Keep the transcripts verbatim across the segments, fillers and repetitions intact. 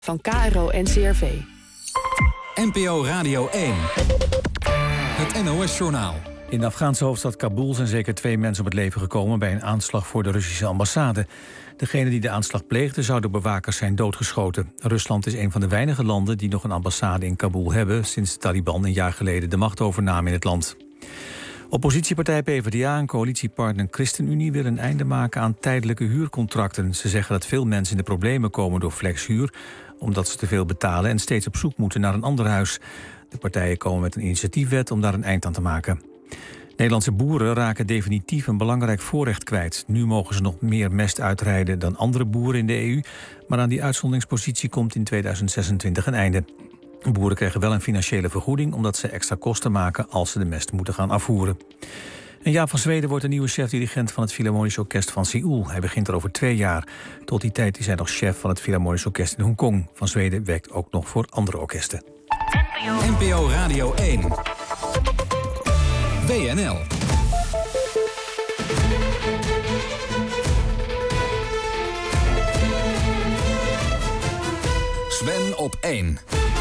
Van K R O en C R V. N P O Radio één. Het N O S-journaal. In de Afghaanse hoofdstad Kabul zijn zeker twee mensen om het leven gekomen bij een aanslag voor de Russische ambassade. Degene die de aanslag pleegde zou door bewakers zijn doodgeschoten. Rusland is een van de weinige landen die nog een ambassade in Kabul hebben sinds de Taliban een jaar geleden de macht overnamen in het land. Oppositiepartij P v d A en coalitiepartner ChristenUnie willen een einde maken aan tijdelijke huurcontracten. Ze zeggen dat veel mensen in de problemen komen door flexhuur, omdat ze te veel betalen en steeds op zoek moeten naar een ander huis. De partijen komen met een initiatiefwet om daar een eind aan te maken. Nederlandse boeren raken definitief een belangrijk voorrecht kwijt. Nu mogen ze nog meer mest uitrijden dan andere boeren in de E U, maar aan die uitzonderingspositie komt in tweeduizend zesentwintig een einde. Boeren krijgen wel een financiële vergoeding omdat ze extra kosten maken als ze de mest moeten gaan afvoeren. En Jaap van Zweden wordt de nieuwe chef-dirigent van het Philharmonisch Orkest van Seoul. Hij begint er over twee jaar. Tot die tijd is hij nog chef van het Philharmonisch Orkest in Hongkong. Van Zweden werkt ook nog voor andere orkesten. N P O Radio één. W N L. Sven op één.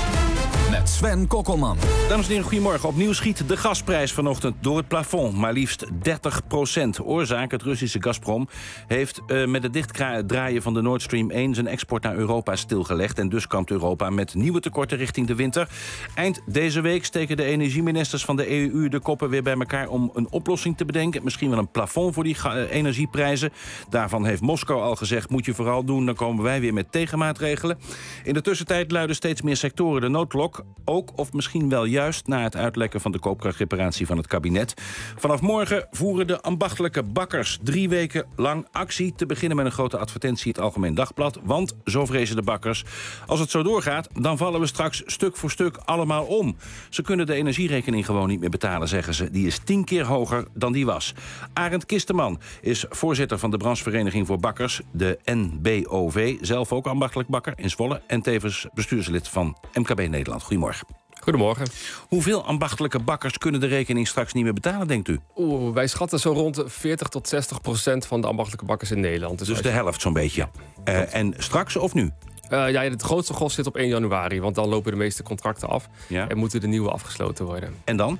Met Sven Kokkelman. Dames en heren, goedemorgen. Opnieuw schiet de gasprijs vanochtend door het plafond. Maar liefst dertig procent. Oorzaak, het Russische Gazprom heeft uh, met het dichtdraaien van de Nord Stream één... zijn export naar Europa stilgelegd. En dus kampt Europa met nieuwe tekorten richting de winter. Eind deze week steken de energieministers van de E U de koppen weer bij elkaar... om een oplossing te bedenken. Misschien wel een plafond voor die uh, energieprijzen. Daarvan heeft Moskou al gezegd, moet je vooral doen... dan komen wij weer met tegenmaatregelen. In de tussentijd luiden steeds meer sectoren de noodklok. Ook of misschien wel juist na het uitlekken van de koopkrachtreparatie van het kabinet. Vanaf morgen voeren de ambachtelijke bakkers drie weken lang actie. Te beginnen met een grote advertentie in het Algemeen Dagblad. Want, zo vrezen de bakkers, als het zo doorgaat... dan vallen we straks stuk voor stuk allemaal om. Ze kunnen de energierekening gewoon niet meer betalen, zeggen ze. Die is tien keer hoger dan die was. Arend Kisteman is voorzitter van de branchevereniging voor bakkers, de N B O V. Zelf ook ambachtelijk bakker in Zwolle. En tevens bestuurslid van M K B Nederland. Goedemorgen. Goedemorgen. Hoeveel ambachtelijke bakkers kunnen de rekening straks niet meer betalen, denkt u? Oeh, wij schatten zo rond veertig tot zestig procent van de ambachtelijke bakkers in Nederland. Dus, dus de helft zo'n beetje. Ja. Uh, en straks of nu? Uh, ja, het grootste gros zit op één januari, want dan lopen de meeste contracten af. Ja. En moeten de nieuwe afgesloten worden. En dan?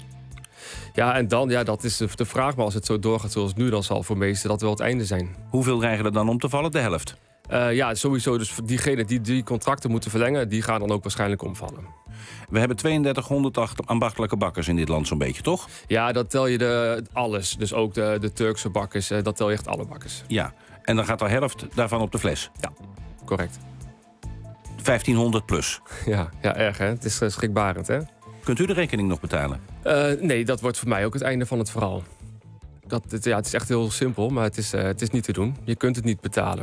Ja, en dan, ja, dat is de vraag. Maar als het zo doorgaat zoals nu, dan zal voor de meesten dat wel het einde zijn. Hoeveel krijgen er dan om te vallen? De helft? Uh, ja, sowieso. Dus diegenen die die contracten moeten verlengen, die gaan dan ook waarschijnlijk omvallen. We hebben tweeëndertighonderd ambachtelijke bakkers in dit land zo'n beetje, toch? Ja, dat tel je de, alles. Dus ook de, de Turkse bakkers, dat tel je echt alle bakkers. Ja, en dan gaat de helft daarvan op de fles? Ja, correct. vijftienhonderd plus? Ja, ja, erg hè. Het is schrikbarend hè. Kunt u de rekening nog betalen? Uh, nee, dat wordt voor mij ook het einde van het verhaal. Dat, het, ja, het is echt heel simpel, maar het is, uh, het is niet te doen. Je kunt het niet betalen.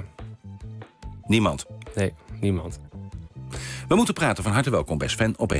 Niemand? Nee, niemand. We moeten praten. Van harte welkom bij Sven op één.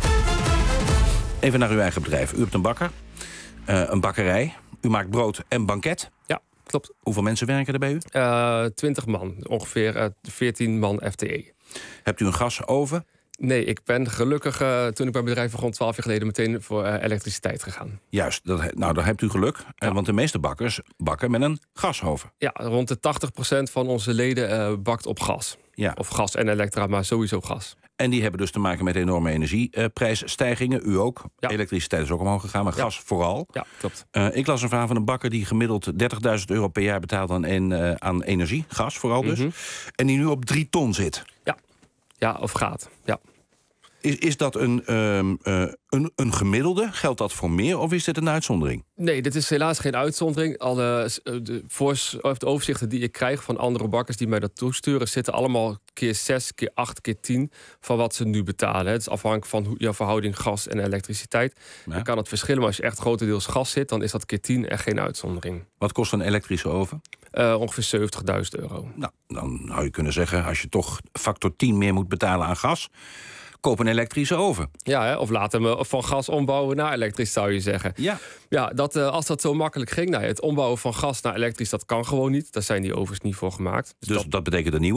Even naar uw eigen bedrijf. U hebt een bakker, uh, een bakkerij. U maakt brood en banket. Ja, klopt. Hoeveel mensen werken er bij u? Uh, twintig man. Ongeveer uh, veertien man F T E. Hebt u een gasoven? Nee, ik ben gelukkig uh, toen ik mijn bedrijf begon twaalf jaar geleden meteen voor uh, elektriciteit gegaan. Juist, dat, nou daar hebt u geluk. Ja. Uh, want de meeste bakkers bakken met een gasoven. Ja, rond de tachtig procent van onze leden uh, bakt op gas. Ja. Of gas en elektra, maar sowieso gas. En die hebben dus te maken met enorme energieprijsstijgingen. U ook. Ja. Elektriciteit is ook omhoog gegaan, maar ja. gas vooral. Ja, klopt. Uh, ik las een verhaal van een bakker die gemiddeld dertigduizend euro per jaar betaalt aan, en, uh, aan energie. Gas vooral dus. Mm-hmm. En die nu op drie ton zit. Ja, ja of gaat. Ja. Is, is dat een, um, uh, een, een gemiddelde? Geldt dat voor meer of is dit een uitzondering? Nee, dit is helaas geen uitzondering. Alle de, voor, de overzichten die ik krijg van andere bakkers die mij dat toesturen, zitten allemaal keer zes, keer acht, keer tien van wat ze nu betalen. Het is afhankelijk van jouw verhouding gas en elektriciteit. Ja. Dan kan het verschillen, maar als je echt grotendeels gas zit, dan is dat keer tien echt geen uitzondering. Wat kost een elektrische oven? Uh, ongeveer zeventigduizend euro. Nou, dan zou je kunnen zeggen, als je toch factor tien meer moet betalen aan gas, koop een elektrische oven. Ja, hè? Of laat hem van gas ombouwen naar elektrisch, zou je zeggen. Ja, ja dat, uh, als dat zo makkelijk ging, nou, het ombouwen van gas naar elektrisch, dat kan gewoon niet. Daar zijn die ovens niet voor gemaakt. Dus, dus dat, dat betekent een nieuwe?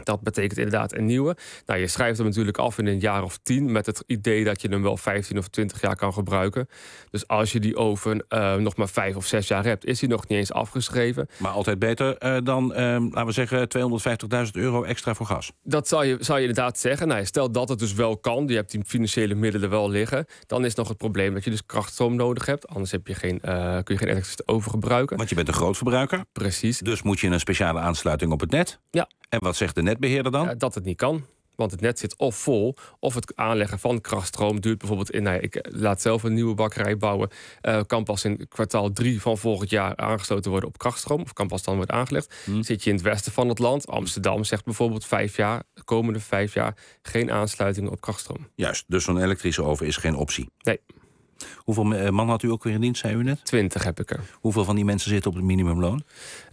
Dat betekent inderdaad een nieuwe. Nou, je schrijft hem natuurlijk af in een jaar of tien... met het idee dat je hem wel vijftien of twintig jaar kan gebruiken. Dus als je die oven uh, nog maar vijf of zes jaar hebt... is hij nog niet eens afgeschreven. Maar altijd beter uh, dan, uh, laten we zeggen... tweehonderdvijftigduizend euro extra voor gas. Dat zou je, zou je inderdaad zeggen. Nou, stel dat het dus wel kan. Je hebt die financiële middelen wel liggen. Dan is nog het probleem dat je dus krachtstroom nodig hebt. Anders heb je geen, uh, kun je geen elektriciteit overgebruiken. Want je bent een grootverbruiker. Precies. Dus moet je een speciale aansluiting op het net. Ja. En wat zegt de netbeheerder dan? Ja, dat het niet kan. Want het net zit of vol, of het aanleggen van krachtstroom duurt bijvoorbeeld in... Nou ja, ik laat zelf een nieuwe bakkerij bouwen. Uh, kan pas in kwartaal drie van volgend jaar aangesloten worden op krachtstroom. Of kan pas dan worden aangelegd. Hmm. Zit je in het westen van het land, Amsterdam zegt bijvoorbeeld vijf jaar... de komende vijf jaar geen aansluiting op krachtstroom. Juist, dus zo'n elektrische oven is geen optie. Nee. Hoeveel man had u ook weer in dienst, zei u net? Twintig heb ik er. Hoeveel van die mensen zitten op het minimumloon?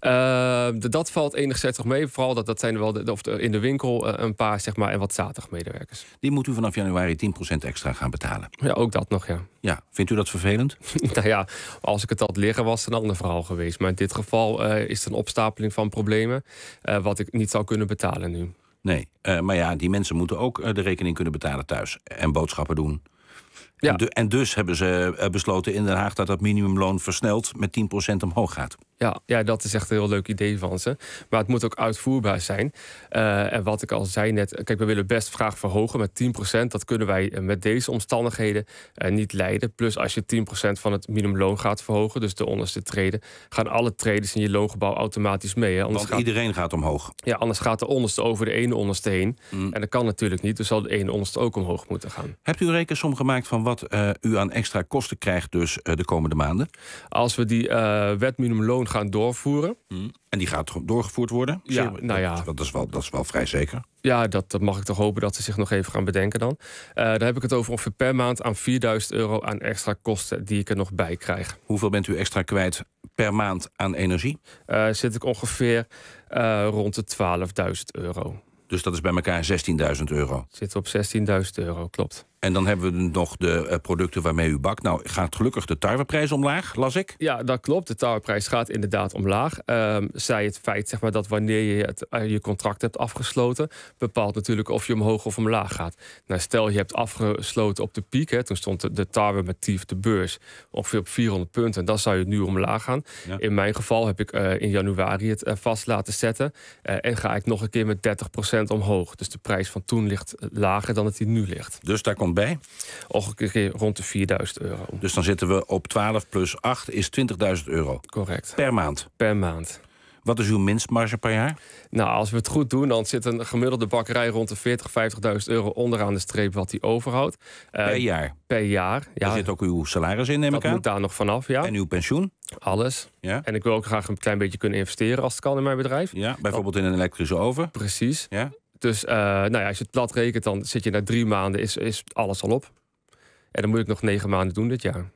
Uh, dat valt enigszins mee. Vooral dat, dat zijn er wel de, of de, in de winkel uh, een paar, zeg maar, en wat zaterdag medewerkers. Die moet u vanaf januari tien procent extra gaan betalen. Ja, ook dat nog, ja. Ja, vindt u dat vervelend? Nou ja, als ik het had liggen was het een ander verhaal geweest. Maar in dit geval uh, is het een opstapeling van problemen... Uh, wat ik niet zou kunnen betalen nu. Nee, uh, maar ja, die mensen moeten ook uh, de rekening kunnen betalen thuis. En boodschappen doen. Ja. En, de, en dus hebben ze uh, besloten in Den Haag dat dat minimumloon versneld met tien procent omhoog gaat. Ja, ja, dat is echt een heel leuk idee van ze. Maar het moet ook uitvoerbaar zijn. Uh, en wat ik al zei net, kijk, we willen best graag verhogen met tien procent. Dat kunnen wij met deze omstandigheden uh, niet leiden. Plus als je tien procent van het minimumloon gaat verhogen, dus de onderste treden, gaan alle traders in je loongebouw automatisch mee. Hè? Want gaat, iedereen gaat omhoog. Ja, anders gaat de onderste over de ene onderste heen. Mm. En dat kan natuurlijk niet, dus zal de ene onderste ook omhoog moeten gaan. Hebt u een rekensom gemaakt van wat uh, u aan extra kosten krijgt dus uh, de komende maanden? Als we die uh, wet minimumloon gaan doorvoeren. Mm. En die gaat doorgevoerd worden? Ja, Zeer, nou ja. Dat, dat, is wel, dat is wel vrij zeker. Ja, dat, dat mag ik toch hopen dat ze zich nog even gaan bedenken dan. Uh, daar heb ik het over ongeveer per maand aan vierduizend euro aan extra kosten die ik er nog bij krijg. Hoeveel bent u extra kwijt per maand aan energie? Uh, zit ik ongeveer uh, rond de twaalfduizend euro. Dus dat is bij elkaar zestienduizend euro. Zit op zestienduizend euro, klopt. En dan hebben we nog de uh, producten waarmee u bakt. Nou, gaat gelukkig de tarweprijs omlaag, las ik? Ja, dat klopt. De tarweprijs gaat inderdaad omlaag. Uh, zij het feit zeg maar, dat wanneer je het, uh, je contract hebt afgesloten, bepaalt natuurlijk of je omhoog of omlaag gaat. Nou, stel je hebt afgesloten op de piek. Hè, toen stond de, de tarwe met T I F de beurs ongeveer op vierhonderd punten. Dan zou je nu omlaag gaan. Ja. In mijn geval heb ik uh, in januari het uh, vast laten zetten. Uh, en ga ik nog een keer met dertig procent omhoog. Dus de prijs van toen ligt lager dan het die nu ligt. Dus daar komt bij? Ongeveer rond de vierduizend euro. Dus dan zitten we op twaalf plus acht is twintigduizend euro. Correct. Per maand? Per maand. Wat is uw winstmarge per jaar? Nou, als we het goed doen, dan zit een gemiddelde bakkerij rond de veertig, vijftigduizend euro onderaan de streep wat die overhoudt. Uh, per jaar? Per jaar, ja. Daar zit ook uw salaris in, neem ik aan? Dat moet daar nog vanaf, ja. En uw pensioen? Alles. Ja. En ik wil ook graag een klein beetje kunnen investeren als het kan in mijn bedrijf. Ja, bijvoorbeeld in een elektrische oven? Precies. Ja. Dus uh, nou ja, als je het plat rekent, dan zit je na drie maanden, is, is alles al op. En dan moet ik nog negen maanden doen dit jaar.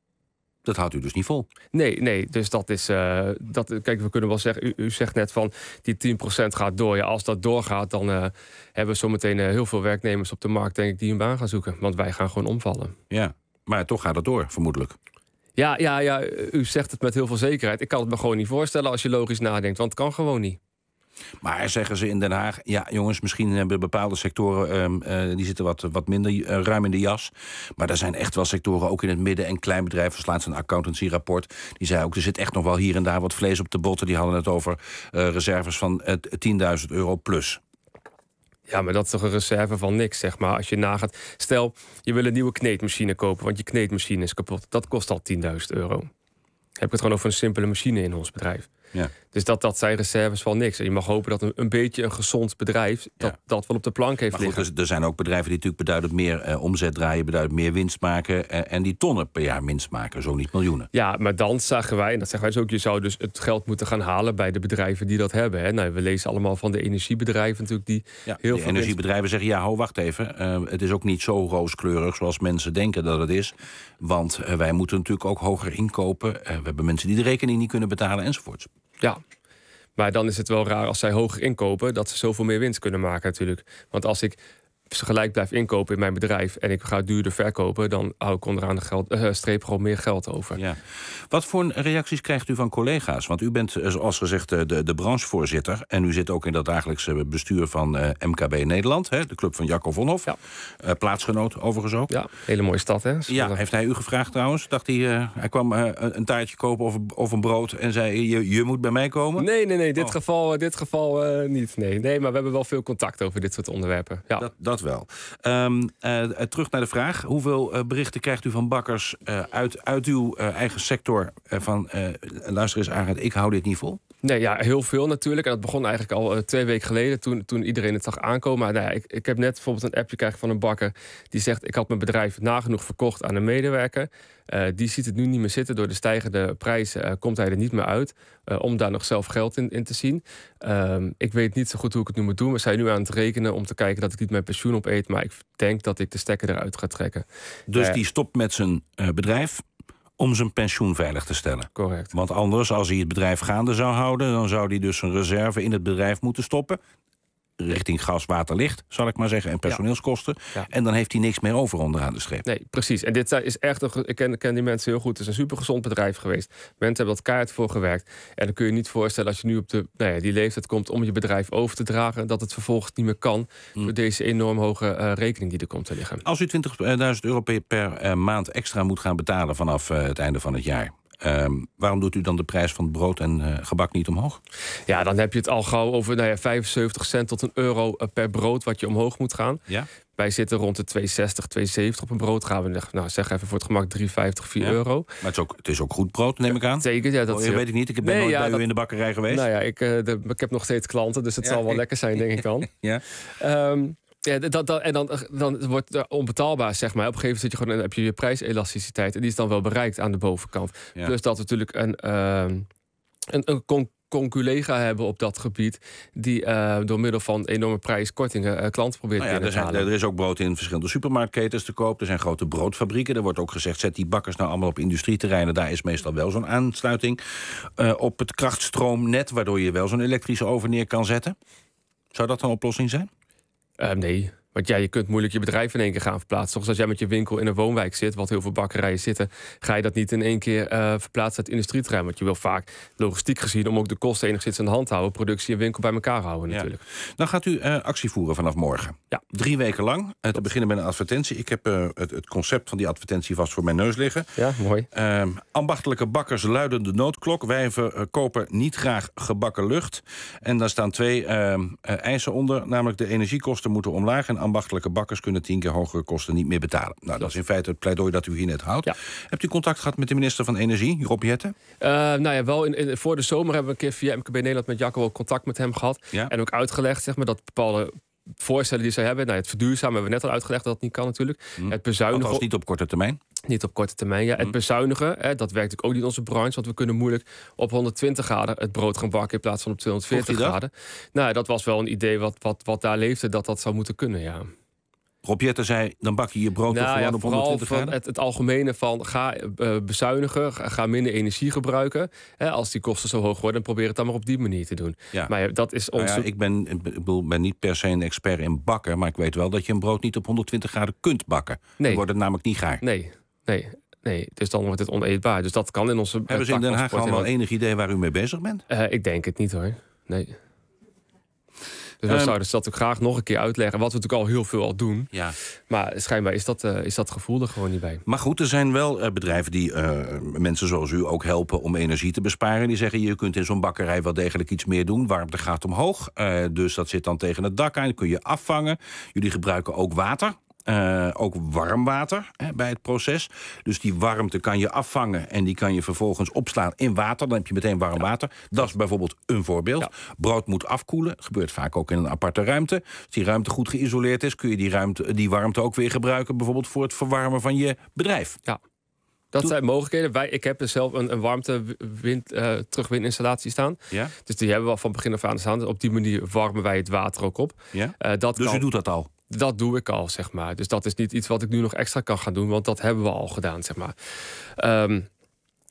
Dat houdt u dus niet vol? Nee, nee. Dus dat is... Uh, dat, kijk, we kunnen wel zeggen... U, u zegt net van die tien procent gaat door. Ja, als dat doorgaat, dan uh, hebben we zometeen uh, heel veel werknemers op de markt, denk ik, die een baan gaan zoeken. Want wij gaan gewoon omvallen. Ja, maar toch gaat het door, vermoedelijk. Ja, ja, ja. U zegt het met heel veel zekerheid. Ik kan het me gewoon niet voorstellen als je logisch nadenkt. Want het kan gewoon niet. Maar zeggen ze in Den Haag, ja jongens, misschien hebben bepaalde sectoren, um, uh, die zitten wat, wat minder uh, ruim in de jas. Maar er zijn echt wel sectoren, ook in het midden- en kleinbedrijf. Er laatst een accountancy-rapport. Die zei ook, er zit echt nog wel hier en daar wat vlees op de botten. Die hadden het over uh, reserves van uh, tienduizend euro plus. Ja, maar dat is toch een reserve van niks, zeg maar. Als je nagaat, stel, je wil een nieuwe kneedmachine kopen, want je kneedmachine is kapot. Dat kost al tienduizend euro. Dan heb ik het gewoon over een simpele machine in ons bedrijf. Ja. Dus dat, dat zijn reserves van niks. En je mag hopen dat een, een beetje een gezond bedrijf dat, ja. dat wel op de plank heeft maar goed, liggen. Er zijn ook bedrijven die natuurlijk beduidend meer uh, omzet draaien, beduidend meer winst maken uh, en die tonnen per jaar winst maken, zo niet miljoenen. Ja, maar dan zagen wij, en dat zeggen wij dus ook, je zou dus het geld moeten gaan halen bij de bedrijven die dat hebben. Hè. Nou, we lezen allemaal van de energiebedrijven natuurlijk die ja, heel de veel energiebedrijven winst... zeggen, ja, ho, wacht even. Uh, het is ook niet zo rooskleurig zoals mensen denken dat het is. Want uh, wij moeten natuurlijk ook hoger inkopen. Uh, we hebben mensen die de rekening niet kunnen betalen enzovoorts. Ja. Maar dan is het wel raar als zij hoger inkopen, dat ze zoveel meer winst kunnen maken natuurlijk. Want als ik gelijk blijf inkopen in mijn bedrijf en ik ga het duurder verkopen, dan hou ik onderaan de geld, uh, streep gewoon meer geld over. Ja. Wat voor reacties krijgt u van collega's? Want u bent, zoals gezegd, de, de branchevoorzitter en u zit ook in dat dagelijkse bestuur van uh, M K B Nederland, hè, de club van Jacco Vonhoff. Ja. Uh, plaatsgenoot overigens ook. Ja, hele mooie stad, hè? Ja, heeft hij u gevraagd trouwens? Dacht hij, uh, hij kwam uh, een taartje kopen of, of een brood en zei, je, je moet bij mij komen? Nee, nee, nee, dit oh. geval, dit geval uh, niet. Nee. nee, maar we hebben wel veel contact over dit soort onderwerpen. Ja. Dat, dat wel. Um, uh, terug naar de vraag. Hoeveel uh, berichten krijgt u van bakkers uh, uit, uit uw uh, eigen sector uh, van, uh, luister eens Arend, ik hou dit niet vol? Nee, ja, heel veel natuurlijk. En dat begon eigenlijk al uh, twee weken geleden, toen, toen iedereen het zag aankomen. Maar nou ja, ik, ik heb net bijvoorbeeld een appje gekregen van een bakker die zegt, ik had mijn bedrijf nagenoeg verkocht aan een medewerker. Uh, die ziet het nu niet meer zitten. Door de stijgende prijzen uh, komt hij er niet meer uit. Uh, om daar nog zelf geld in, in te zien. Um, ik weet niet zo goed hoe ik het nu moet doen. We zijn nu aan het rekenen om te kijken dat ik niet mijn pensioen opeet. Maar ik denk dat ik de stekker eruit ga trekken. Dus uh, die stopt met zijn uh, bedrijf om zijn pensioen veilig te stellen. Correct. Want anders, als hij het bedrijf gaande zou houden, dan zou hij dus zijn reserve in het bedrijf moeten stoppen. Richting gas, water, licht, zal ik maar zeggen, en personeelskosten. Ja. Ja. En dan heeft hij niks meer over onderaan de streep. Nee, precies. En dit is echt, een, ik ken, ken die mensen heel goed. Het is een supergezond bedrijf geweest. Mensen hebben dat kaart voor gewerkt. En dan kun je niet voorstellen als je nu op de, nou ja, die leeftijd komt om je bedrijf over te dragen, dat het vervolgens niet meer kan hmm. door deze enorm hoge uh, rekening die er komt te liggen. Als u twintigduizend euro per, per uh, maand extra moet gaan betalen vanaf uh, het einde van het jaar, Um, waarom doet u dan de prijs van het brood en uh, gebak niet omhoog? Ja, dan heb je het al gauw over nou ja, vijfenzeventig cent tot een euro per brood wat je omhoog moet gaan. Ja? Wij zitten rond de twee zestig, twee zeventig op een brood. Gaan we nou, zeg even voor het gemak drie vijftig, vier ja. euro. Maar het is, ook, het is ook goed brood, neem ik aan? Zeker, ja. Dat oh, je weet ik niet, ik ben nee, nooit ja, bij dat, u in de bakkerij geweest. Nou ja, ik, uh, de, ik heb nog steeds klanten, dus het ja, zal wel ik, lekker zijn, denk ik dan. ja. Um, Ja, dat, dat, en dan, dan wordt het onbetaalbaar, zeg maar. Op een gegeven moment zit je gewoon, heb je je prijselasticiteit en die is dan wel bereikt aan de bovenkant. Ja. Plus dat we natuurlijk een, uh, een, een con- conculega hebben op dat gebied die uh, door middel van enorme prijskortingen uh, klanten probeert nou ja, binnen te halen. Er is ook brood in verschillende supermarktketens te koop. Er zijn grote broodfabrieken. Er wordt ook gezegd, zet die bakkers nou allemaal op industrieterreinen. Daar is meestal wel zo'n aansluiting uh, op het krachtstroomnet, waardoor je wel zo'n elektrische oven neer kan zetten. Zou dat een oplossing zijn? Uh, nee, want ja, je kunt moeilijk je bedrijf in één keer gaan verplaatsen. Zoals als jij met je winkel in een woonwijk zit, wat heel veel bakkerijen zitten, ga je dat niet in één keer uh, verplaatsen uit het industrieterrein. Want je wil vaak, logistiek gezien, om ook de kosten enigszins aan de hand te houden, productie en winkel bij elkaar houden natuurlijk. Ja. Dan gaat u uh, actie voeren vanaf morgen. Ja. Drie weken lang. Uh, te beginnen met een advertentie. Ik heb uh, het, het concept van die advertentie vast voor mijn neus liggen. Ja, mooi. Uh, ambachtelijke bakkers luiden de noodklok. Wij verkopen niet graag gebakken lucht. En daar staan twee uh, uh, eisen onder. Namelijk de energiekosten moeten omlaag en ambachtelijke bakkers kunnen tien keer hogere kosten niet meer betalen. Nou, dat is in feite het pleidooi dat u hier net houdt. Ja. Hebt u contact gehad met de minister van Energie, Rob Jetten? Uh, nou ja, wel in, in, voor de zomer hebben we een keer via M K B Nederland met Jacco ook contact met hem gehad. Ja. En ook uitgelegd, zeg maar, dat bepaalde voorstellen die zij hebben, nou, het verduurzamen hebben we net al uitgelegd dat dat niet kan natuurlijk. Hm. Het bezuinigen. Althans niet op korte termijn. Niet op korte termijn, ja. Hm. Het bezuinigen, hè, dat werkt natuurlijk ook niet in onze branche, want we kunnen moeilijk op honderdtwintig graden het brood gaan bakken in plaats van op tweehonderdveertig graden. Nou, dat was wel een idee wat, wat, wat daar leefde, dat dat zou moeten kunnen, ja. Rob Jetten zei, dan bak je je brood nou, gewoon ja, op honderdtwintig graden? Het, het algemene van ga uh, bezuinigen, ga, ga minder energie gebruiken. Hè, als die kosten zo hoog worden, probeer het dan maar op die manier te doen. Ja. Maar ja, dat is ons... nou ja, ik ben, ik bedoel, ben niet per se een expert in bakken, maar ik weet wel dat je een brood niet op honderdtwintig graden kunt bakken. Nee. Dan wordt het namelijk niet gaar. Nee, nee. Nee, dus dan wordt het oneetbaar. Dus dat kan in onze... Hebben ze in Den Haag allemaal enig idee waar u mee bezig bent? Uh, ik denk het niet hoor, nee. Dus we um, zouden dat ook graag nog een keer uitleggen. Wat we natuurlijk al heel veel al doen. Ja. Maar schijnbaar is dat, uh, is dat gevoel er gewoon niet bij. Maar goed, er zijn wel uh, bedrijven die uh, mensen zoals u ook helpen om energie te besparen. Die zeggen, je kunt in zo'n bakkerij wel degelijk iets meer doen. Warmte gaat omhoog. Uh, dus dat zit dan tegen het dak aan. Dat kun je afvangen. Jullie gebruiken ook water. Uh, ook warm water hè, bij het proces. Dus die warmte kan je afvangen en die kan je vervolgens opslaan in water. Dan heb je meteen warm ja. water. Dat is bijvoorbeeld een voorbeeld. Ja. Brood moet afkoelen. Gebeurt vaak ook in een aparte ruimte. Als die ruimte goed geïsoleerd is, kun je die, ruimte, die warmte ook weer gebruiken, bijvoorbeeld voor het verwarmen van je bedrijf. Ja. Dat zijn mogelijkheden. Wij, ik heb dus zelf een, een warmte-wind, uh, terugwindinstallatie staan. Ja? Dus die hebben we al van begin af aan staan. Dus op die manier warmen wij het water ook op. Ja? Uh, dat dus kan... u doet dat al? Dat doe ik al, zeg maar. Dus dat is niet iets wat ik nu nog extra kan gaan doen, want dat hebben we al gedaan, zeg maar. Um,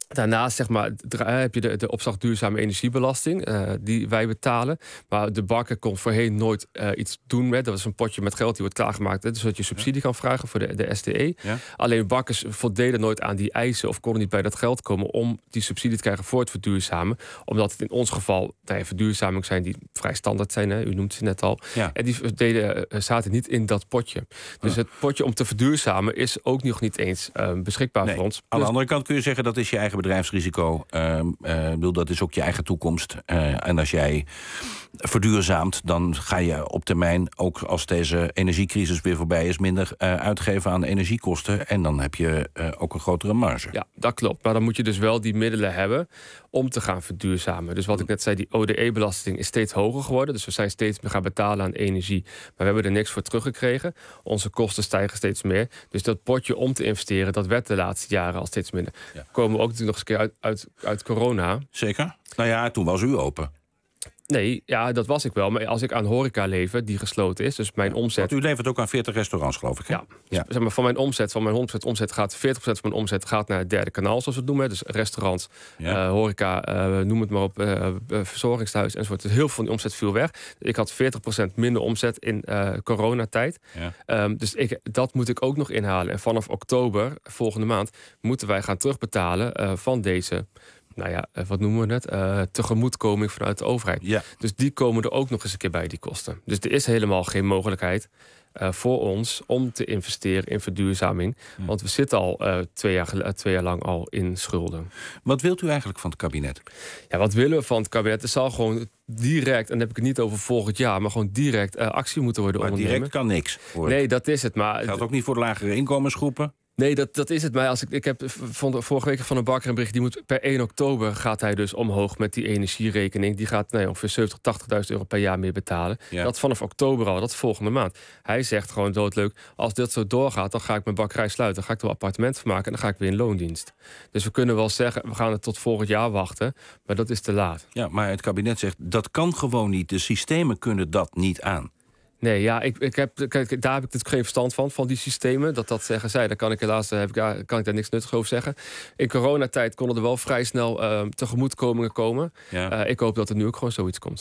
Daarnaast zeg maar, heb je de, de opslag duurzame energiebelasting, uh, die wij betalen. Maar de bakker kon voorheen nooit uh, iets doen met. Dat was een potje met geld die wordt klaargemaakt. Hè, zodat je subsidie ja. kan vragen voor de, de S D E. Ja. Alleen bakkers voldeden nooit aan die eisen of konden niet bij dat geld komen om die subsidie te krijgen voor het verduurzamen. Omdat het in ons geval nou ja, verduurzaming zijn die vrij standaard zijn. Hè, u noemt ze net al. Ja. En die deden, uh, zaten niet in dat potje. Dus ja. het potje om te verduurzamen is ook nog niet eens uh, beschikbaar nee. voor ons. Aan de dus, andere kant kun je zeggen dat is je eigen bedrijfsrisico. Uh, uh, bedoel, dat is ook je eigen toekomst. Uh, en als jij verduurzaamt, dan ga je op termijn, ook als deze energiecrisis weer voorbij is, minder uh, uitgeven aan energiekosten. En dan heb je uh, ook een grotere marge. Ja, dat klopt. Maar dan moet je dus wel die middelen hebben om te gaan verduurzamen. Dus wat ik net zei, die O D E-belasting is steeds hoger geworden. Dus we zijn steeds meer gaan betalen aan energie. Maar we hebben er niks voor teruggekregen. Onze kosten stijgen steeds meer. Dus dat potje om te investeren, dat werd de laatste jaren al steeds minder. Ja. Komen we ook natuurlijk nog eens een keer uit, uit, uit corona. Zeker. Nou ja, toen was u open. Nee, ja, dat was ik wel. Maar als ik aan horeca lever, die gesloten is, dus mijn omzet... Want u levert ook aan veertig restaurants, geloof ik, hè? Ja. ja. Zeg maar, van mijn omzet, van mijn honderd procent omzet gaat veertig procent van mijn omzet gaat naar het derde kanaal, zoals we het noemen. Dus restaurants, ja. uh, horeca, uh, noem het maar op, uh, uh, verzorgingshuis enzovoort. Dus heel veel van die omzet viel weg. Ik had veertig procent minder omzet in uh, coronatijd. Ja. Um, dus ik, dat moet ik ook nog inhalen. En vanaf oktober, volgende maand, moeten wij gaan terugbetalen uh, van deze... nou ja, wat noemen we het? Uh, tegemoetkoming vanuit de overheid. Ja. Dus die komen er ook nog eens een keer bij, die kosten. Dus er is helemaal geen mogelijkheid uh, voor ons om te investeren in verduurzaming. Ja. Want we zitten al uh, twee, jaar, uh, twee jaar lang al in schulden. Wat wilt u eigenlijk van het kabinet? Ja, wat willen we van het kabinet? Er zal gewoon direct, en dan heb ik het niet over volgend jaar, maar gewoon direct uh, actie moeten worden maar ondernemen. Direct kan niks. Hoor. Nee, dat is het. Maar geldt ook niet voor de lagere inkomensgroepen? Nee, dat, dat is het. Maar als ik, ik heb van vorige week van een bakker een bericht, die moet per één oktober gaat hij dus omhoog met die energierekening. Die gaat nee, ongeveer zeventig, tachtigduizend euro per jaar meer betalen. Ja. Dat vanaf oktober al, dat is volgende maand. Hij zegt gewoon doodleuk, als dit zo doorgaat, dan ga ik mijn bakkerij sluiten. Dan ga ik er een appartement van maken en dan ga ik weer in loondienst. Dus we kunnen wel zeggen, we gaan het tot volgend jaar wachten, maar dat is te laat. Ja, maar het kabinet zegt, dat kan gewoon niet. De systemen kunnen dat niet aan. Nee, ja, ik, ik heb, kijk, daar heb ik dus geen verstand van, van die systemen. Dat dat zeggen zij, daar kan ik helaas heb ik, daar, kan ik daar niks nuttigs over zeggen. In coronatijd konden er wel vrij snel uh, tegemoetkomingen komen. Ja. Uh, ik hoop dat er nu ook gewoon zoiets komt.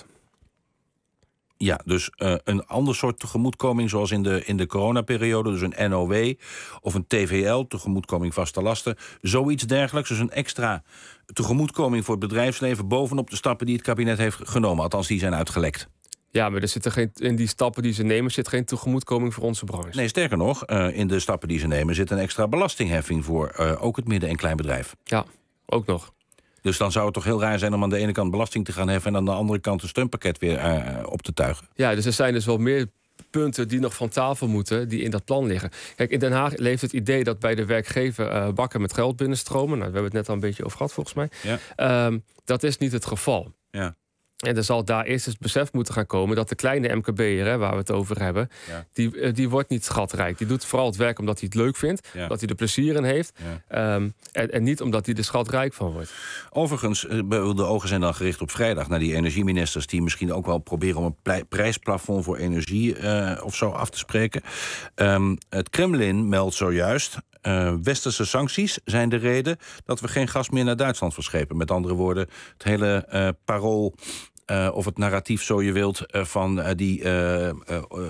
Ja, dus uh, een ander soort tegemoetkoming zoals in de, in de coronaperiode. Dus een N O W of een T V L, tegemoetkoming vaste lasten. Zoiets dergelijks, dus een extra tegemoetkoming voor het bedrijfsleven bovenop de stappen die het kabinet heeft genomen. Althans, die zijn uitgelekt. Ja, maar er zit er geen, in die stappen die ze nemen zit geen tegemoetkoming voor onze branche. Nee, sterker nog, uh, in de stappen die ze nemen zit een extra belastingheffing voor uh, ook het midden- en kleinbedrijf. Ja, ook nog. Dus dan zou het toch heel raar zijn om aan de ene kant belasting te gaan heffen en aan de andere kant een steunpakket weer uh, op te tuigen. Ja, dus er zijn dus wel meer punten die nog van tafel moeten, die in dat plan liggen. Kijk, in Den Haag leeft het idee dat bij de werkgever uh, bakken met geld binnenstromen. Nou, we hebben het net al een beetje over gehad, volgens mij. Ja. Um, dat is niet het geval. Ja. En er zal daar eerst het besef moeten gaan komen dat de kleine M K B'er, waar we het over hebben, ja. die, die wordt niet schatrijk. Die doet vooral het werk omdat hij het leuk vindt, ja. dat hij er plezier in heeft. Ja. Um, en, en niet omdat hij er schatrijk van wordt. Overigens, de ogen zijn dan gericht op vrijdag naar die energieministers die misschien ook wel proberen om een prijsplafond voor energie uh, of zo af te spreken. Um, het Kremlin meldt zojuist, Uh, westerse sancties zijn de reden dat we geen gas meer naar Duitsland verschepen. Met andere woorden, het hele uh, parool, uh, of het narratief, zo je wilt, uh, van uh, die uh, uh,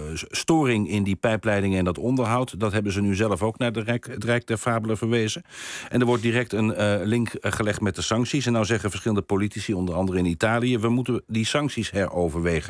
storing in die pijpleidingen en dat onderhoud, dat hebben ze nu zelf ook naar de Rijk, het Rijk der Fabelen verwezen. En er wordt direct een uh, link uh, gelegd met de sancties. En nou zeggen verschillende politici, onder andere in Italië, we moeten die sancties heroverwegen.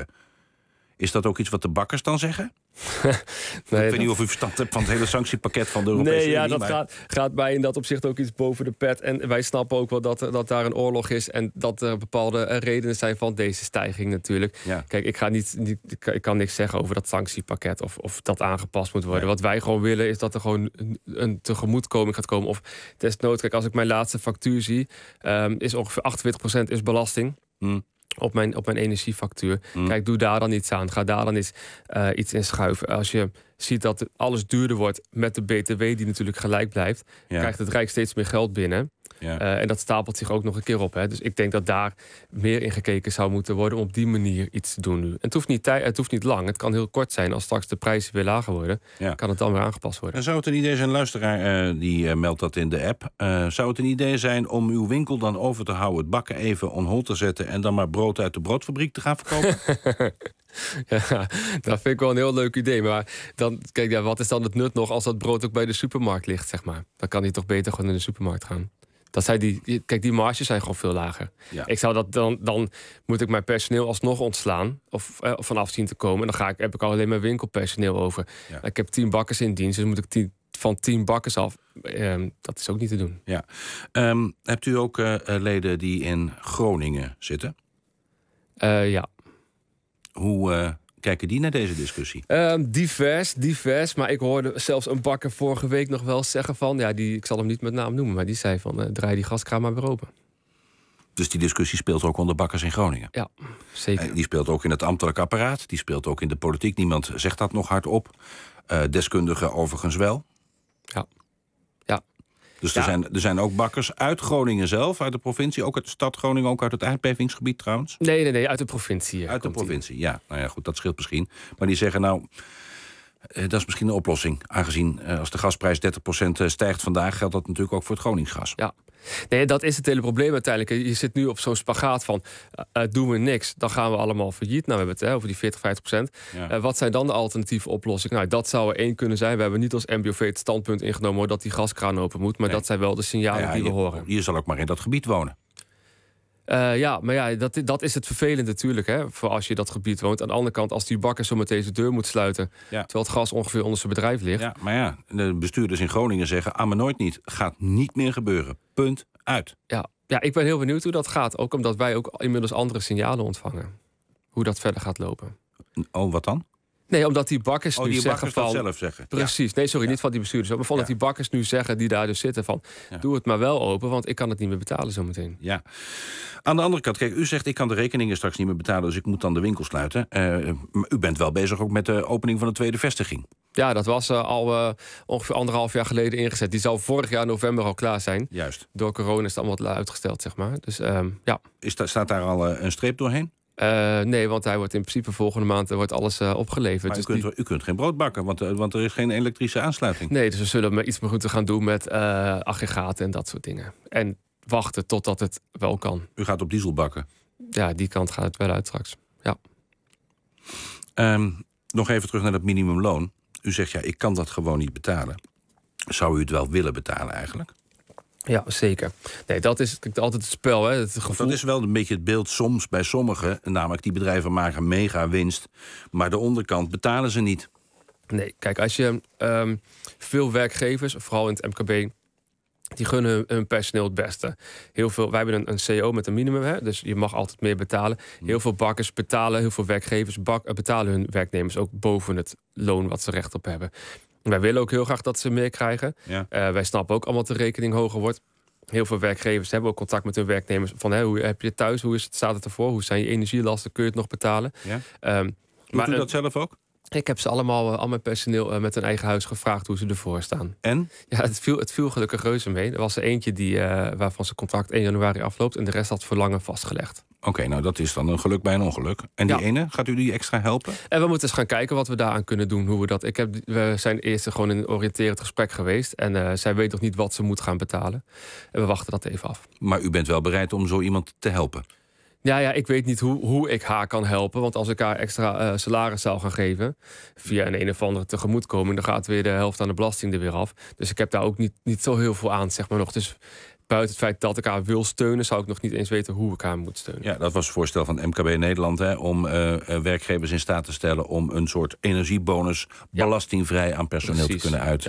Is dat ook iets wat de bakkers dan zeggen? nee, ik weet dat... niet of u verstand hebt van het hele sanctiepakket van de Europese Unie. Nee, ja, Unie, dat maar... gaat, gaat mij in dat opzicht ook iets boven de pet. En wij snappen ook wel dat, dat daar een oorlog is en dat er bepaalde redenen zijn van deze stijging natuurlijk. Ja. Kijk, ik, ga niet, niet, ik kan niks zeggen over dat sanctiepakket of, of dat aangepast moet worden. Nee. Wat wij gewoon willen is dat er gewoon een, een tegemoetkoming gaat komen. Of desnoods, kijk, als ik mijn laatste factuur zie, um, is ongeveer achtenveertig procent is belasting. Hmm. Op mijn, op mijn energiefactuur. Mm. Kijk, doe daar dan iets aan. Ga daar dan iets, uh, iets in schuiven. Als je ziet dat alles duurder wordt met de B T W die natuurlijk gelijk blijft, ja. krijgt het Rijk steeds meer geld binnen. Ja. Uh, en dat stapelt zich ook nog een keer op. Hè. Dus ik denk dat daar meer in gekeken zou moeten worden om op die manier iets te doen nu. En het hoeft niet, tij- het hoeft niet lang. Het kan heel kort zijn. Als straks de prijzen weer lager worden, ja. kan het dan weer aangepast worden. En zou het een idee zijn, luisteraar uh, die uh, meldt dat in de app. Uh, zou het een idee zijn om uw winkel dan over te houden, het bakken even on hold te zetten en dan maar brood uit de broodfabriek te gaan verkopen? Ja, dat vind ik wel een heel leuk idee. Maar dan, kijk, ja, wat is dan het nut nog als dat brood ook bij de supermarkt ligt, zeg maar? Dan kan hij toch beter gewoon in de supermarkt gaan. Dat zijn die, kijk, die marges zijn gewoon veel lager. Ja. Ik zou dat dan, dan moet ik mijn personeel alsnog ontslaan of eh, vanaf zien te komen. En dan ga ik, heb ik al alleen mijn winkelpersoneel over. Ja. Ik heb tien bakkers in dienst, dus moet ik tien, van tien bakkers af. Eh, dat is ook niet te doen. Ja. Um, hebt u ook uh, leden die in Groningen zitten? Uh, ja. Hoe uh, kijken die naar deze discussie? Uh, divers, divers. Maar ik hoorde zelfs een bakker vorige week nog wel zeggen van... ja, die, ik zal hem niet met naam noemen, maar die zei van... Uh, draai die gaskraan maar weer open. Dus die discussie speelt ook onder bakkers in Groningen? Ja, zeker. Uh, die speelt ook in het ambtelijk apparaat. Die speelt ook in de politiek. Niemand zegt dat nog hardop. Uh, deskundigen overigens wel. Ja. Ja. Dus er, ja. zijn, er zijn ook bakkers uit Groningen zelf, uit de provincie, ook uit de stad Groningen, ook uit het aardbevingsgebied trouwens? Nee, nee, nee, uit de provincie. Uit de provincie, die. ja. Nou ja, goed, dat scheelt misschien. Maar die zeggen nou, eh, dat is misschien een oplossing. Aangezien eh, als de gasprijs dertig procent stijgt vandaag, geldt dat natuurlijk ook voor het Groningsgas. Ja. Nee, dat is het hele probleem uiteindelijk. Je zit nu op zo'n spagaat van, uh, doen we niks, dan gaan we allemaal failliet. Nou, we hebben het hè, over die veertig, vijftig procent. Ja. Uh, wat zijn dan de alternatieve oplossingen? Nou, dat zou er één kunnen zijn. We hebben niet als M B O V het standpunt ingenomen hoor, dat die gaskraan open moet. Maar nee. dat zijn wel de signalen ja, ja, die we je, horen. Je zal ook maar in dat gebied wonen. Uh, ja, maar ja, dat, dat is het vervelende natuurlijk, hè, voor als je dat gebied woont. Aan de andere kant, als die bakker zo meteen zijn deur moet sluiten, ja. terwijl het gas ongeveer onder zijn bedrijf ligt. Ja, maar ja, de bestuurders in Groningen zeggen, ah, maar nooit niet. Gaat niet meer gebeuren. Punt. Uit. Ja. ja, ik ben heel benieuwd hoe dat gaat. Ook omdat wij ook inmiddels andere signalen ontvangen. Hoe dat verder gaat lopen. Oh, wat dan? Nee, omdat die bakkers oh, nu die zeggen bakkers van... dat zelf zeggen. Precies. Nee, sorry, ja. niet van die bestuurders. Maar van ja. dat die bakkers nu zeggen, die daar dus zitten van... Ja. doe het maar wel open, want ik kan het niet meer betalen zometeen. Ja. Aan de andere kant, kijk, u zegt ik kan de rekeningen straks niet meer betalen, dus ik moet dan de winkel sluiten. Uh, u bent wel bezig ook met de opening van de tweede vestiging. Ja, dat was uh, al uh, ongeveer anderhalf jaar geleden ingezet. Die zou vorig jaar november al klaar zijn. Juist. Door corona is het allemaal wat uitgesteld, zeg maar. Dus um, ja. Is da- staat daar al uh, een streep doorheen? Uh, nee, want hij wordt in principe volgende maand wordt alles uh, opgeleverd. Maar dus u, kunt, die... u kunt geen brood bakken, want, uh, want er is geen elektrische aansluiting. Nee, dus we zullen maar iets meer moeten gaan doen met uh, aggregaten en dat soort dingen. En wachten totdat het wel kan. U gaat op diesel bakken? Ja, die kant gaat het wel uit straks. Ja. Um, nog even terug naar dat minimumloon. U zegt, ja, ik kan dat gewoon niet betalen. Zou u het wel willen betalen eigenlijk? Ja, zeker. Nee, dat is altijd het spel. Hè. Het gevoel... Dat is wel een beetje het beeld soms bij sommigen. Namelijk, die bedrijven maken mega winst. Maar de onderkant betalen ze niet. Nee, kijk, als je um, veel werkgevers, vooral in het M K B... die gunnen hun, hun personeel het beste. Heel veel, wij hebben een, een C O met een minimum, hè, dus je mag altijd meer betalen. Heel veel bakkers betalen, heel veel werkgevers bak, betalen hun werknemers ook boven het loon wat ze recht op hebben. Wij willen ook heel graag dat ze meer krijgen. Ja. Uh, wij snappen ook allemaal dat de rekening hoger wordt. Heel veel werkgevers hebben ook contact met hun werknemers. Van, hè, hoe heb je het thuis? Hoe is het, staat het ervoor? Hoe zijn je energielasten? Kun je het nog betalen? Ja. Um, maar, u dat uh, zelf ook? Ik heb ze allemaal, uh, al mijn personeel uh, met hun eigen huis gevraagd hoe ze ervoor staan. En? Ja, het viel, het viel gelukkig reuze mee. Er was er eentje die, uh, waarvan zijn contract één januari afloopt... en de rest had verlangen vastgelegd. Oké, okay, nou dat is dan een geluk bij een ongeluk. En die ja. ene, gaat u die extra helpen? En we moeten eens gaan kijken wat we daaraan kunnen doen. Hoe we dat. Ik heb, we zijn eerst gewoon in een oriënterend gesprek geweest. En uh, zij weet nog niet wat ze moet gaan betalen. En we wachten dat even af. Maar u bent wel bereid om zo iemand te helpen? Ja, ja, ik weet niet hoe, hoe ik haar kan helpen. Want als ik haar extra uh, salaris zou gaan geven... via een een of andere tegemoetkoming... dan gaat weer de helft aan de belasting er weer af. Dus ik heb daar ook niet, niet zo heel veel aan, zeg maar nog. Dus buiten het feit dat ik haar wil steunen... zou ik nog niet eens weten hoe ik haar moet steunen. Ja, dat was het voorstel van M K B Nederland... Hè, om uh, werkgevers in staat te stellen... om een soort energiebonus ja. belastingvrij aan personeel Precies. te kunnen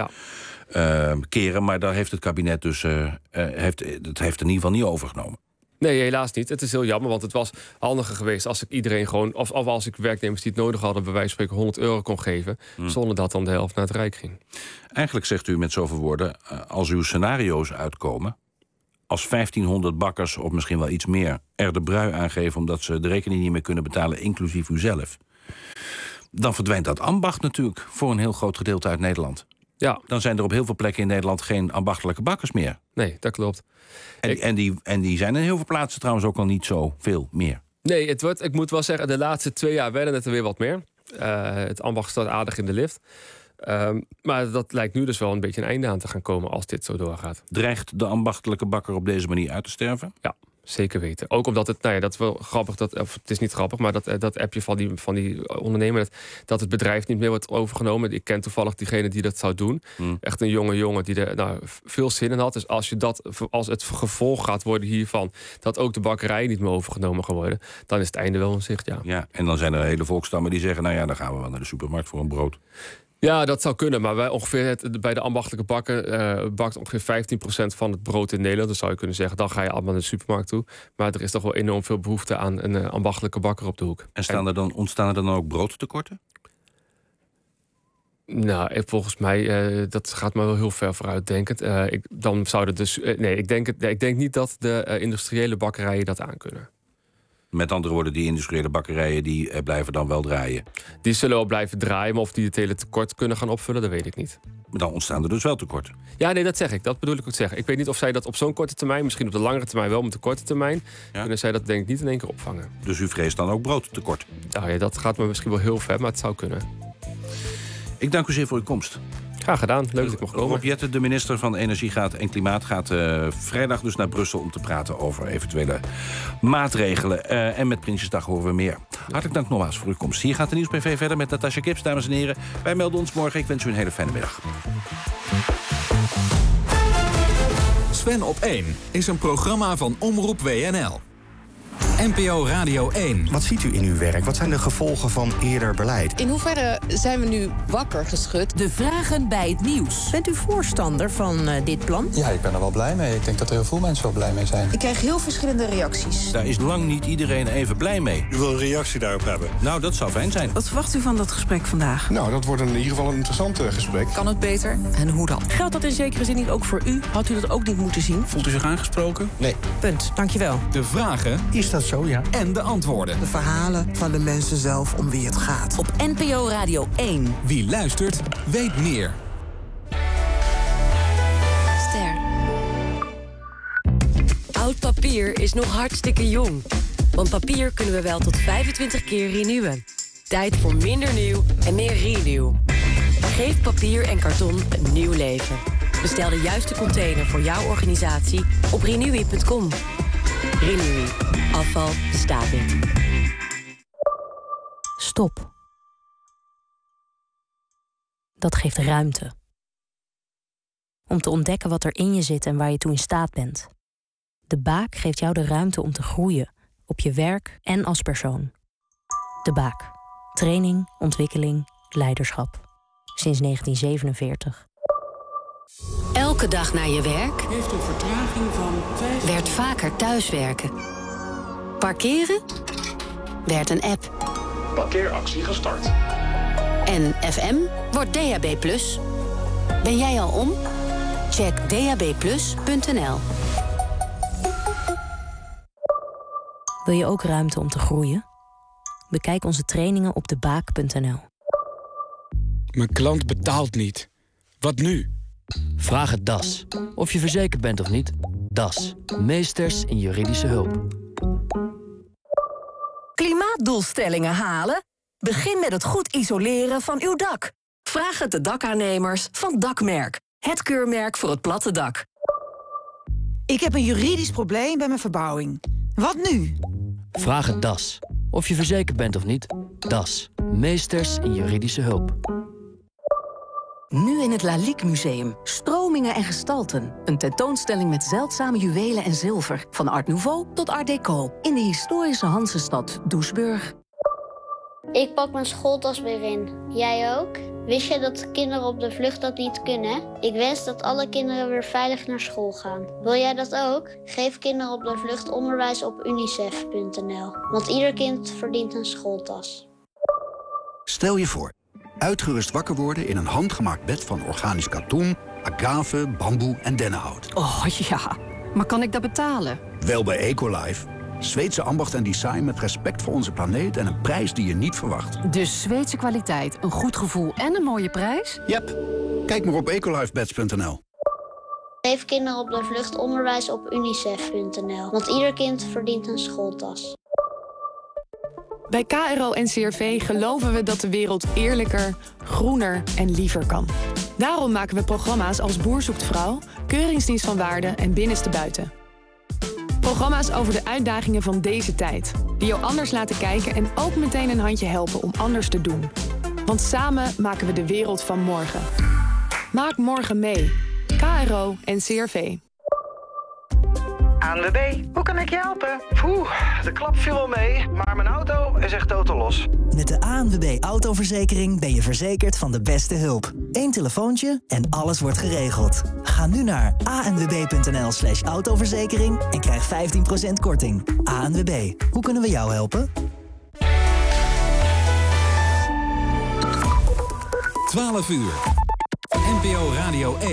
uitkeren. Ja. Uh, maar daar heeft het kabinet dus... Uh, uh, heeft, het heeft in ieder geval niet overgenomen. Nee, helaas niet. Het is heel jammer, want het was handiger geweest... als ik iedereen gewoon, of, of als ik werknemers die het nodig hadden... bij wijze van spreken honderd euro kon geven... Hmm. zonder dat dan de helft naar het Rijk ging. Eigenlijk zegt u met zoveel woorden... als uw scenario's uitkomen... als vijftienhonderd bakkers, of misschien wel iets meer... er de brui aangeven omdat ze de rekening niet meer kunnen betalen... inclusief uzelf... dan verdwijnt dat ambacht natuurlijk voor een heel groot gedeelte uit Nederland. Ja. Dan zijn er op heel veel plekken in Nederland geen ambachtelijke bakkers meer. Nee, dat klopt. En, Ik... en, die, en die zijn in heel veel plaatsen trouwens ook al niet zo veel meer. Nee, het wordt, ik moet wel zeggen, de laatste twee jaar werden het er weer wat meer. Uh, het ambacht staat aardig in de lift. Um, maar dat lijkt nu dus wel een beetje een einde aan te gaan komen als dit zo doorgaat. Dreigt de ambachtelijke bakker op deze manier uit te sterven? Ja, zeker weten. Ook omdat het, nou ja, dat is wel grappig, dat, of het is niet grappig, maar dat, dat appje van die, van die ondernemer, dat, dat het bedrijf niet meer wordt overgenomen. Ik ken toevallig diegene die dat zou doen. Hmm. Echt een jonge jongen die er nou, veel zin in had. Dus als, je dat, als het gevolg gaat worden hiervan, dat ook de bakkerij niet meer overgenomen gaan worden, dan is het einde wel in zicht, ja. Ja, en dan zijn er hele volkstammen die zeggen, nou ja, dan gaan we wel naar de supermarkt voor een brood. Ja, dat zou kunnen. Maar wij ongeveer het, bij de ambachtelijke bakker uh, bakt ongeveer vijftien procent van het brood in Nederland. Dus zou je kunnen zeggen, dan ga je allemaal naar de supermarkt toe. Maar er is toch wel enorm veel behoefte aan een uh, ambachtelijke bakker op de hoek. En staan er dan, ontstaan er dan ook broodtekorten? Nou, volgens mij, uh, dat gaat me wel heel ver vooruitdenkend. Uh, ik, dan zouden dus. Uh, nee, ik denk, het, nee, ik denk niet dat de uh, industriële bakkerijen dat aankunnen. Met andere woorden, die industriële bakkerijen die eh, blijven dan wel draaien. Die zullen wel blijven draaien, maar of die het hele tekort kunnen gaan opvullen, dat weet ik niet. Maar dan ontstaan er dus wel tekorten. Ja, nee, dat zeg ik. Dat bedoel ik ook te zeggen. Ik weet niet of zij dat op zo'n korte termijn, misschien op de langere termijn wel, maar op de korte termijn, ja? kunnen zij dat denk ik niet in één keer opvangen. Dus u vreest dan ook broodtekort? Nou ja, dat gaat me misschien wel heel ver, maar het zou kunnen. Ik dank u zeer voor uw komst. Graag gedaan. Leuk dat ik mocht komen. Rob Jetten, de minister van Energie gaat en Klimaat, gaat uh, vrijdag dus naar Brussel om te praten over eventuele maatregelen. Uh, en met Prinsjesdag horen we meer. Hartelijk dank nogmaals voor uw komst. Hier gaat de Nieuws P V verder met Natasja Kips, dames en heren. Wij melden ons morgen. Ik wens u een hele fijne middag. Sven op één is een programma van Omroep W N L. N P O Radio één. Wat ziet u in uw werk? Wat zijn de gevolgen van eerder beleid? In hoeverre zijn we nu wakker geschud? De vragen bij het nieuws. Bent u voorstander van uh, dit plan? Ja, ik ben er wel blij mee. Ik denk dat er heel veel mensen wel blij mee zijn. Ik krijg heel verschillende reacties. Daar is lang niet iedereen even blij mee. U wil een reactie daarop hebben? Nou, dat zou fijn zijn. Wat verwacht u van dat gesprek vandaag? Nou, dat wordt in ieder geval een interessant uh, gesprek. Kan het beter en hoe dan? Geldt dat in zekere zin niet ook voor u? Had u dat ook niet moeten zien? Voelt u zich aangesproken? Nee. Punt, dankjewel. De vragen... Is dat zo, ja? En de antwoorden. De verhalen van de mensen zelf om wie het gaat. Op N P O Radio één. Wie luistert, weet meer. Ster. Oud papier is nog hartstikke jong. Want papier kunnen we wel tot vijfentwintig keer renewen. Tijd voor minder nieuw en meer renew. Geef papier en karton een nieuw leven. Bestel de juiste container voor jouw organisatie op renewy punt com. Renewy. Afval bestaat niet. Stop. Dat geeft ruimte. Om te ontdekken wat er in je zit en waar je toe in staat bent. De Baak geeft jou de ruimte om te groeien. Op je werk en als persoon. De Baak. Training, ontwikkeling, leiderschap. Sinds negentien zevenenveertig. Elke dag naar je werk Heeft een vertraging van vijf... werd vaker thuiswerken. Parkeren werd een app. Parkeeractie gestart. En F M wordt D A B plus. Ben jij al om? Check d a b plus punt n l. Wil je ook ruimte om te groeien? Bekijk onze trainingen op de baak punt n l. Mijn klant betaalt niet. Wat nu? Vraag het D A S. Of je verzekerd bent of niet. D A S. Meesters in juridische hulp. Klimaatdoelstellingen halen? Begin met het goed isoleren van uw dak. Vraag het de dakaannemers van Dakmerk. Het keurmerk voor het platte dak. Ik heb een juridisch probleem bij mijn verbouwing. Wat nu? Vraag het D A S. Of je verzekerd bent of niet. D A S. Meesters in juridische hulp. Nu in het Lalique Museum. Stromingen en gestalten. Een tentoonstelling met zeldzame juwelen en zilver. Van Art Nouveau tot Art Deco. In de historische Hansestad Doesburg. Ik pak mijn schooltas weer in. Jij ook? Wist je dat kinderen op de vlucht dat niet kunnen? Ik wens dat alle kinderen weer veilig naar school gaan. Wil jij dat ook? Geef kinderen op de vlucht onderwijs op unicef punt n l. Want ieder kind verdient een schooltas. Stel je voor, uitgerust wakker worden in een handgemaakt bed van organisch katoen, agave, bamboe en dennenhout. Oh ja, maar kan ik dat betalen? Wel bij Ecolife. Zweedse ambacht en design met respect voor onze planeet en een prijs die je niet verwacht. Dus Zweedse kwaliteit, een goed gevoel en een mooie prijs? Yep. Kijk maar op ecolifebeds punt n l. Geef kinderen op de vlucht onderwijs op unicef punt n l. Want ieder kind verdient een schooltas. Bij K R O en C R V geloven we dat de wereld eerlijker, groener en liever kan. Daarom maken we programma's als Boer zoekt vrouw, Keuringsdienst van Waarde en Binnenste Buiten. Programma's over de uitdagingen van deze tijd. Die jou anders laten kijken en ook meteen een handje helpen om anders te doen. Want samen maken we de wereld van morgen. Maak morgen mee. K R O en C R V. A N W B, hoe kan ik je helpen? Oeh, de klap viel wel mee, maar mijn auto is echt totaal los. Met de A N W B autoverzekering ben je verzekerd van de beste hulp. Eén telefoontje en alles wordt geregeld. Ga nu naar a n w b punt n l slash autoverzekering en krijg vijftien procent korting. A N W B, hoe kunnen we jou helpen? twaalf uur. N P O Radio één.